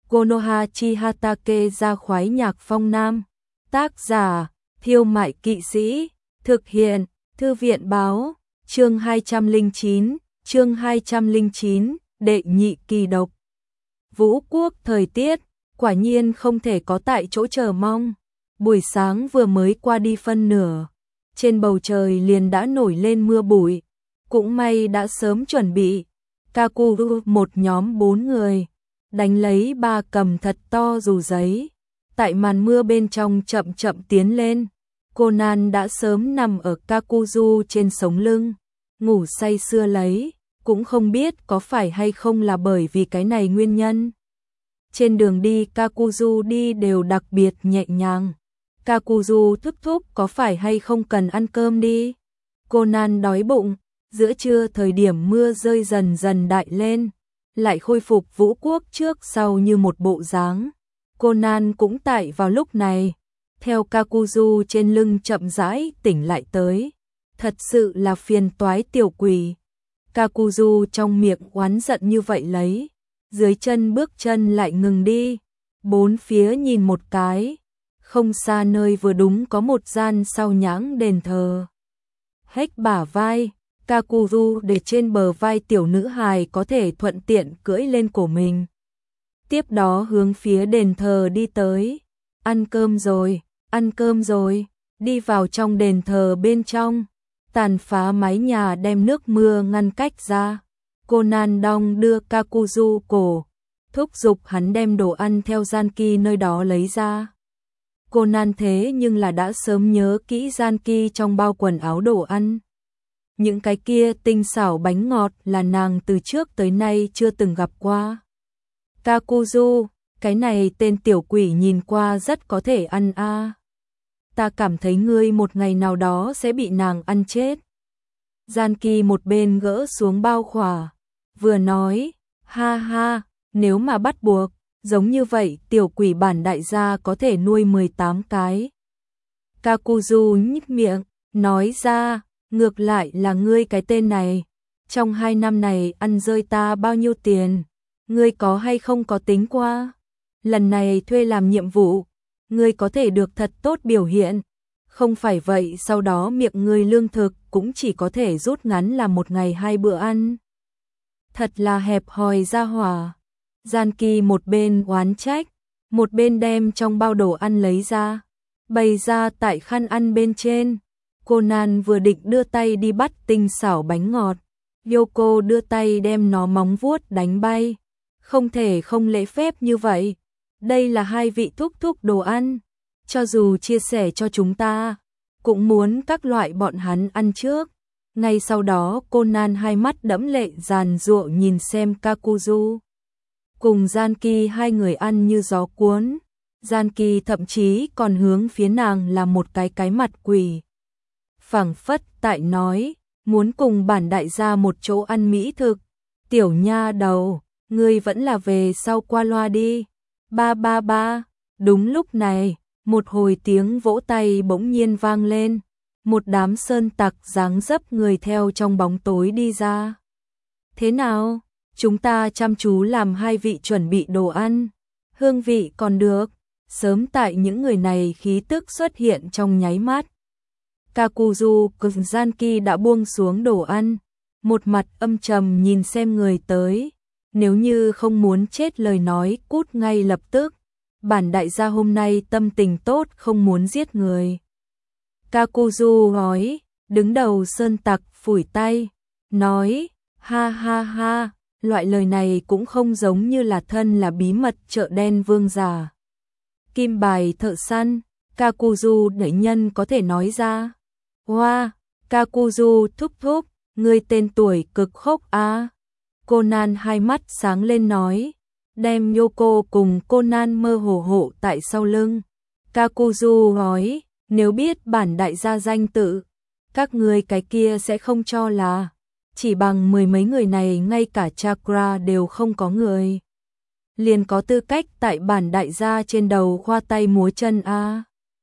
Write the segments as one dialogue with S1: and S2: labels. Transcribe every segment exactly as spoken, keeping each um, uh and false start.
S1: Konoha Chihatake ra khoái nhạc phong nam. Tác giả, Thiêu Mại Kỵ Sĩ. Thực hiện, Thư viện báo. Chương hai trăm lẻ chín, chương hai trăm lẻ chín, đệ nhị kỳ độc. Vũ Quốc thời tiết, quả nhiên không thể có tại chỗ chờ mong. Buổi sáng vừa mới qua đi phân nửa, trên bầu trời liền đã nổi lên mưa bụi. Cũng may đã sớm chuẩn bị. Kakuru một nhóm bốn người, đánh lấy ba cầm thật to dù giấy. Tại màn mưa bên trong chậm chậm tiến lên. Conan đã sớm nằm ở Kakuzu trên sống lưng, ngủ say sưa lấy, cũng không biết có phải hay không là bởi vì cái này nguyên nhân. Trên đường đi Kakuzu đi đều đặc biệt nhẹ nhàng. Kakuzu thúc thúc có phải hay không cần ăn cơm đi. Conan đói bụng, giữa trưa thời điểm mưa rơi dần dần đại lên, lại khôi phục Vũ Quốc trước sau như một bộ dáng. Conan cũng tại vào lúc này, theo Kakuzu trên lưng chậm rãi tỉnh lại tới. Thật sự là phiền toái tiểu quỷ. Kakuzu trong miệng oán giận như vậy lấy, dưới chân bước chân lại ngừng đi, bốn phía nhìn một cái, không xa nơi vừa đúng có một gian sao nhãng đền thờ. Hếch bả vai, Kakuzu để trên bờ vai tiểu nữ hài có thể thuận tiện cưỡi lên cổ mình. Tiếp đó hướng phía đền thờ đi tới. Ăn cơm rồi, ăn cơm rồi, đi vào trong đền thờ bên trong. Tàn phá mái nhà đem nước mưa ngăn cách ra. Conan đong đưa Kakuzu cổ, thúc giục hắn đem đồ ăn theo Zanki nơi đó lấy ra. Conan thế nhưng là đã sớm nhớ kỹ Zanki trong bao quần áo đồ ăn. Những cái kia tinh xảo bánh ngọt là nàng từ trước tới nay chưa từng gặp qua. Kakuzu, cái này tên tiểu quỷ nhìn qua rất có thể ăn a. À. Ta cảm thấy ngươi một ngày nào đó sẽ bị nàng ăn chết. Zanki một bên gỡ xuống bao khỏa, vừa nói, ha ha, nếu mà bắt buộc, giống như vậy tiểu quỷ bản đại gia có thể nuôi mười tám cái. Kakuzu nhếch miệng, nói ra, ngược lại là ngươi cái tên này, trong hai năm này ăn rơi ta bao nhiêu tiền, ngươi có hay không có tính qua? Lần này thuê làm nhiệm vụ, ngươi có thể được thật tốt biểu hiện, không phải vậy sau đó miệng ngươi lương thực cũng chỉ có thể rút ngắn là một ngày hai bữa ăn. Thật là hẹp hòi ra hỏa. Zanki một bên oán trách, một bên đem trong bao đồ ăn lấy ra, bày ra tại khăn ăn bên trên. Conan vừa định đưa tay đi bắt tinh xảo bánh ngọt, Yoko đưa tay đem nó móng vuốt đánh bay. Không thể không lễ phép như vậy. Đây là hai vị thúc thúc đồ ăn, cho dù chia sẻ cho chúng ta, cũng muốn các loại bọn hắn ăn trước. Ngay sau đó Conan hai mắt đẫm lệ giàn giụa nhìn xem Kakuzu. Cùng Zanki hai người ăn như gió cuốn. Zanki thậm chí còn hướng phía nàng là một cái cái mặt quỷ. Phảng phất tại nói, muốn cùng bản đại gia một chỗ ăn mỹ thực. Tiểu nha đầu, ngươi vẫn là về sau qua loa đi. Ba ba ba, đúng lúc này, một hồi tiếng vỗ tay bỗng nhiên vang lên. Một đám sơn tặc dáng dấp người theo trong bóng tối đi ra. Thế nào? Chúng ta chăm chú làm hai vị chuẩn bị đồ ăn. Hương vị còn được. Sớm tại những người này khí tức xuất hiện trong nháy mắt. Kakuzu cùng Zanki đã buông xuống đồ ăn. Một mặt âm trầm nhìn xem người tới. Nếu như không muốn chết lời nói cút ngay lập tức. Bản đại gia hôm nay tâm tình tốt không muốn giết người. Kakuzu nói, đứng đầu sơn tặc phủi tay, nói, ha ha ha, loại lời này cũng không giống như là thân là bí mật chợ đen vương giả. Kim bài thợ săn, Kakuzu đẩy nhân có thể nói ra. Hoa, Kakuzu thúc thúc, ngươi tên tuổi cực khốc á. Conan hai mắt sáng lên nói, đem Yoko cùng Conan mơ hồ hộ tại sau lưng. Kakuzu nói, nếu biết bản đại gia danh tự, các ngươi cái kia sẽ không cho là, chỉ bằng mười mấy người này ngay cả chakra đều không có người. Liền có tư cách tại bản đại gia trên đầu khoa tay múa chân a. À.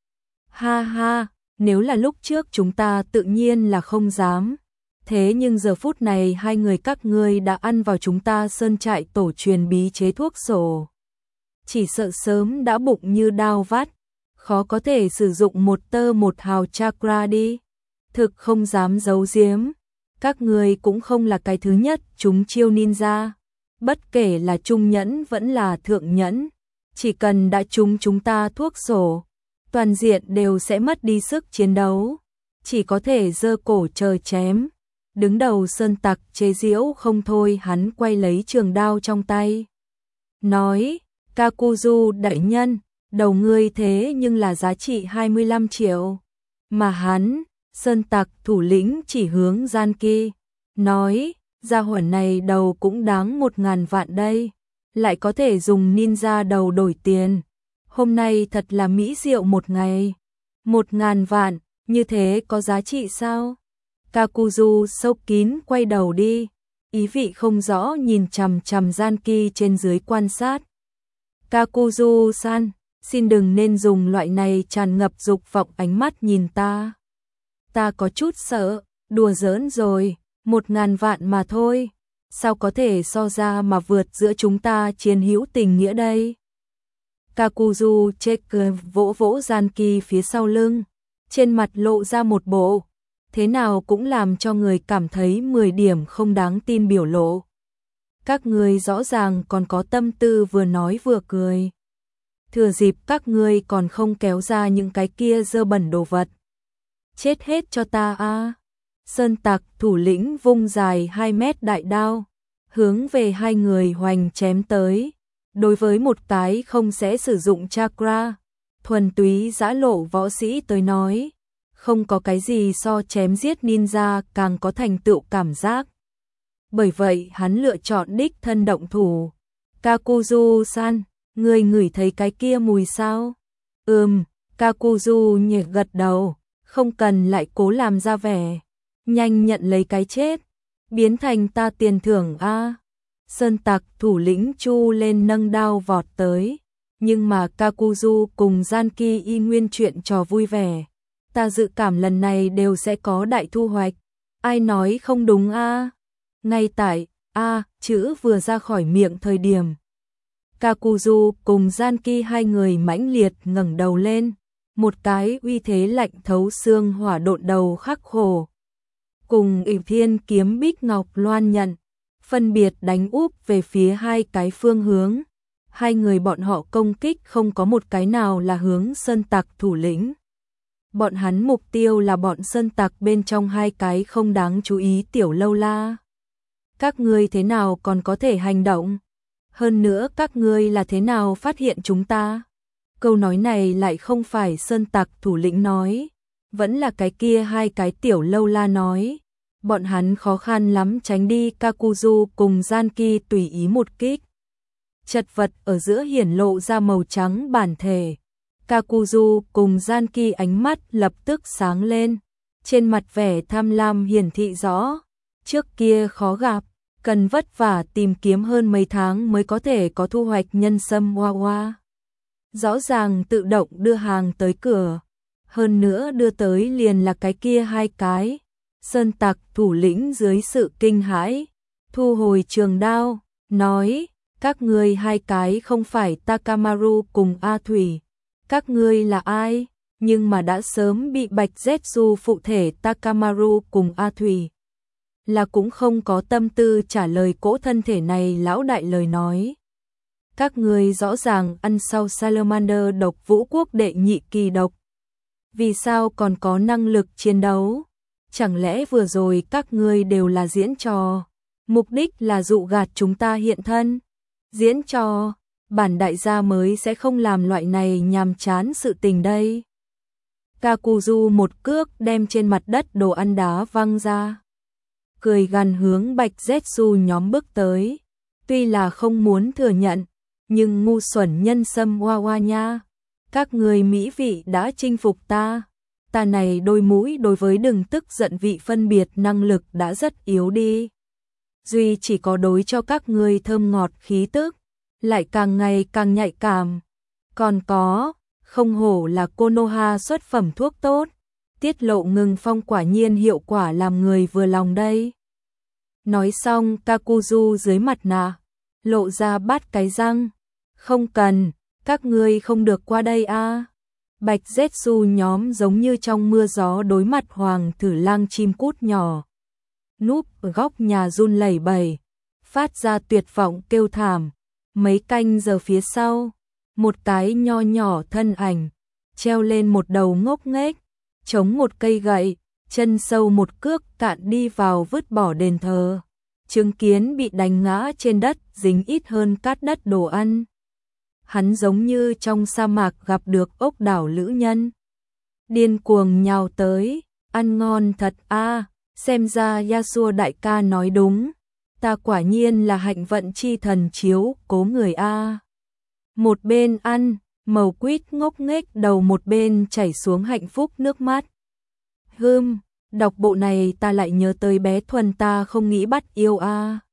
S1: Ha ha, nếu là lúc trước chúng ta tự nhiên là không dám. Thế nhưng giờ phút này hai người các ngươi đã ăn vào chúng ta sơn trại tổ truyền bí chế thuốc sổ. chỉ sợ sớm đã bụng như đao vắt, khó có thể sử dụng một tơ một hào chakra đi. Thực không dám giấu giếm, các người cũng không là cái thứ nhất chúng chiêu ninja. Bất kể là trung nhẫn vẫn là thượng nhẫn, chỉ cần đã trúng chúng ta thuốc sổ, toàn diện đều sẽ mất đi sức chiến đấu, chỉ có thể giơ cổ chờ chém. Đứng đầu sơn tặc chế giễu không thôi, hắn quay lấy trường đao trong tay, nói: Kakuzu đại nhân, đầu ngươi thế nhưng là giá trị hai mươi lăm triệu. Mà hắn, sơn tặc thủ lĩnh chỉ hướng Gian Ki, nói: gia hỏa này đầu cũng đáng một ngàn vạn đây, lại có thể dùng ninja đầu đổi tiền. Hôm nay thật là mỹ diệu một ngày. Một ngàn vạn, như thế có giá trị sao? Kakuzu sâu kín quay đầu đi, ý vị không rõ nhìn chằm chằm Gian Ki trên dưới quan sát. Kakuzu-san, xin đừng nên dùng loại này tràn ngập dục vọng ánh mắt nhìn ta. Ta có chút sợ, đùa giỡn rồi, một ngàn vạn mà thôi, sao có thể so ra mà vượt giữa chúng ta chiến hữu tình nghĩa đây? Kakuzu chếch vỗ vỗ Gian Ki phía sau lưng, trên mặt lộ ra một bộ thế nào cũng làm cho người cảm thấy mười điểm không đáng tin biểu lộ. Các người rõ ràng còn có tâm tư vừa nói vừa cười. Thừa dịp các ngươi còn không kéo ra những cái kia dơ bẩn đồ vật, chết hết cho ta a. Sơn tặc thủ lĩnh vung dài hai mét đại đao, hướng về hai người hoành chém tới. Đối với một cái không sẽ sử dụng chakra, thuần túy dã lộ võ sĩ tới nói, không có cái gì so chém giết ninja càng có thành tựu cảm giác. Bởi vậy hắn lựa chọn đích thân động thủ. Kakuzu-san, ngươi ngửi thấy cái kia mùi sao? Ừm, Kakuzu nhẹ gật đầu, không cần lại cố làm ra vẻ, nhanh nhận lấy cái chết, biến thành ta tiền thưởng a. Sơn tặc thủ lĩnh chu lên nâng đao vọt tới, nhưng mà Kakuzu cùng Gian Ki y nguyên chuyện trò vui vẻ. Ta dự cảm lần này đều sẽ có đại thu hoạch. Ai nói không đúng a? Ngay tại a chữ vừa ra khỏi miệng thời điểm, Kakuzu cùng Gian Ki hai người mãnh liệt ngẩng đầu lên, một cái uy thế lạnh thấu xương hỏa độn đầu khắc khổ, cùng ỷ thiên kiếm bích ngọc loan nhận, phân biệt đánh úp về phía hai cái phương hướng. Hai người bọn họ công kích không có một cái nào là hướng sơn tặc thủ lĩnh. Bọn hắn mục tiêu là bọn sơn tặc bên trong hai cái không đáng chú ý tiểu lâu la. Các ngươi thế nào còn có thể hành động? Hơn nữa các ngươi là thế nào phát hiện chúng ta? Câu nói này lại không phải sơn tặc thủ lĩnh nói, vẫn là cái kia hai cái tiểu lâu la nói. Bọn hắn khó khăn lắm tránh đi Kakuzu cùng Gian Ki tùy ý một kích. Chật vật ở giữa hiển lộ ra màu trắng bản thể. Kakuzu cùng Gian Ki ánh mắt lập tức sáng lên, trên mặt vẻ tham lam hiển thị rõ. Trước kia khó gặp, cần vất vả tìm kiếm hơn mấy tháng mới có thể có thu hoạch nhân sâm hoa hoa. Rõ ràng tự động đưa hàng tới cửa, hơn nữa đưa tới liền là cái kia hai cái. Sơn tặc thủ lĩnh dưới sự kinh hãi, thu hồi trường đao, nói: các ngươi hai cái không phải Takamaru cùng A Thủy. Các ngươi là ai? Nhưng mà đã sớm bị Bạch Zetsu phụ thể Takamaru cùng A Thủy. Là cũng không có tâm tư trả lời cỗ thân thể này lão đại lời nói. Các ngươi rõ ràng ăn sau Salamander độc vũ quốc đệ nhị kỳ độc. Vì sao còn có năng lực chiến đấu? Chẳng lẽ vừa rồi các ngươi đều là diễn trò? Mục đích là dụ gạt chúng ta hiện thân? Diễn trò, bản đại gia mới sẽ không làm loại này nhàm chán sự tình đây. Kakuzu một cước đem trên mặt đất đồ ăn đá văng ra, cười gằn hướng Bạch Zetsu nhóm bước tới. Tuy là không muốn thừa nhận, nhưng ngu xuẩn nhân sâm hoa hoa nha. Các người mỹ vị đã chinh phục ta. Ta này đôi mũi đối với đừng tức giận vị phân biệt năng lực đã rất yếu đi. Duy chỉ có đối cho các người thơm ngọt khí tức, lại càng ngày càng nhạy cảm. Còn có, không hổ là Konoha xuất phẩm thuốc tốt, tiết lộ ngừng phong quả nhiên hiệu quả làm người vừa lòng đây. Nói xong Kakuzu dưới mặt nạ, lộ ra bát cái răng, Không cần, các ngươi không được qua đây a. Bạch Zetsu nhóm giống như trong mưa gió đối mặt hoàng thử lang chim cút nhỏ. Núp ở góc nhà run lẩy bẩy, phát ra tuyệt vọng kêu thảm. Mấy canh giờ phía sau, một cái nho nhỏ thân ảnh, treo lên một đầu ngốc nghếch, chống một cây gậy, chân sâu một cước cạn đi vào vứt bỏ đền thờ. Chứng kiến bị đánh ngã trên đất dính ít hơn cát đất đồ ăn. Hắn giống như trong sa mạc gặp được ốc đảo lữ nhân. Điên cuồng nhào tới, ăn ngon thật a, xem ra Yasuo đại ca nói đúng. Ta quả nhiên là hạnh vận chi thần chiếu cố người a. Một bên ăn, màu quýt ngốc nghếch đầu một bên chảy xuống hạnh phúc nước mắt. Hừm, đọc bộ này ta lại nhớ tới bé Thuần ta không nghĩ bắt yêu a.